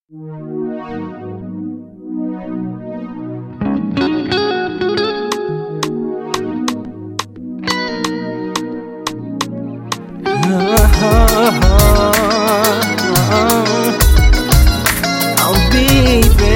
Oh baby,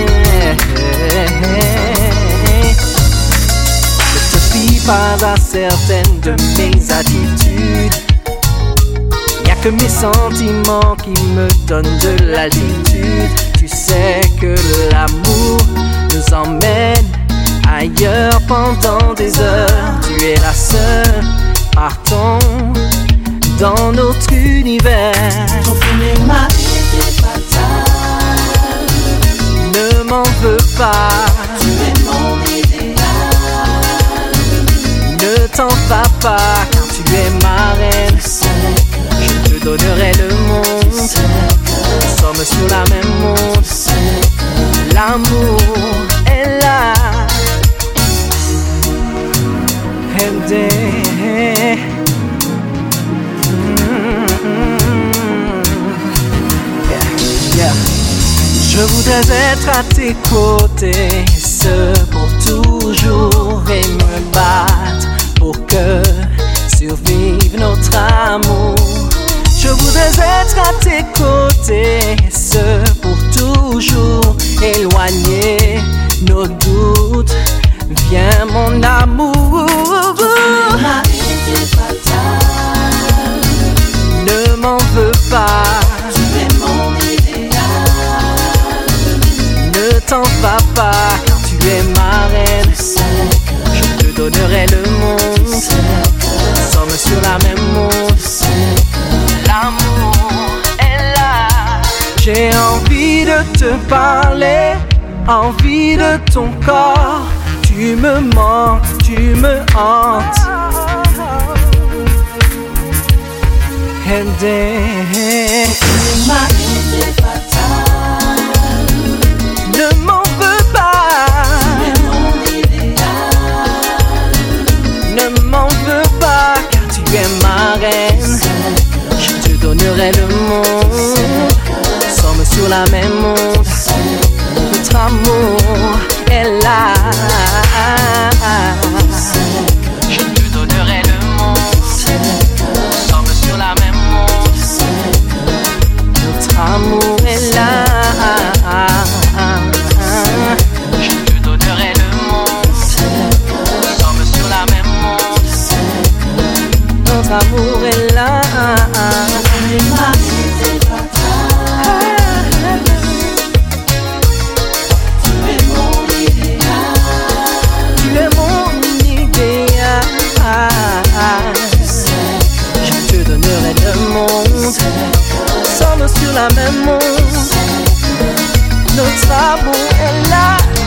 ne te fie pas à certaines de mes attitudes. Y'a que mes sentiments qui me donnent de l'altitude. Tu sais que l'amour nous emmène ailleurs pendant des heures. Tu es la seule, partons dans notre univers. Ton premier mari était fatal. Ne m'en veux pas, Tu es mon idéal. ne t'en vas pas, car tu es ma reine. Je te donnerai le monde. Nous sommes sur la même onde. L'amour est là. Je voudrais être à tes côtés, ce pour toujours, et me battre pour que survive notre amour. Je voudrais être à tes côtés, ce pour toujours, éloigner nos doutes. Viens mon amour. Ton mari était fatal. Ne m'en veux pas, Tu es mon idéal. ne t'en vas pas, car tu es ma reine. Je te donnerai le monde. Nous sommes sur la même onde. L'amour est là. J'ai envie de te parler, envie de ton corps. Tu me manques, tu me hantes. Ton mari était fatal. Ne m'en veux pas, Tu es mon idéal. ne m'en veux pas, car tu es ma reine. Je te donnerai le monde. Nous sommes sur la même onde. Notre amour est là. Je te donnerai le monde. Nous sommes sur la même onde. Notre amour est là. Je te donnerai le monde. Nous sommes sur la même onde. Notre amour est là. Ton mari était fatal. Tu es mon idéal. Tu es mon idéal. Je te donnerai le monde. Nous sommes sur la même onde. Notre amour est là.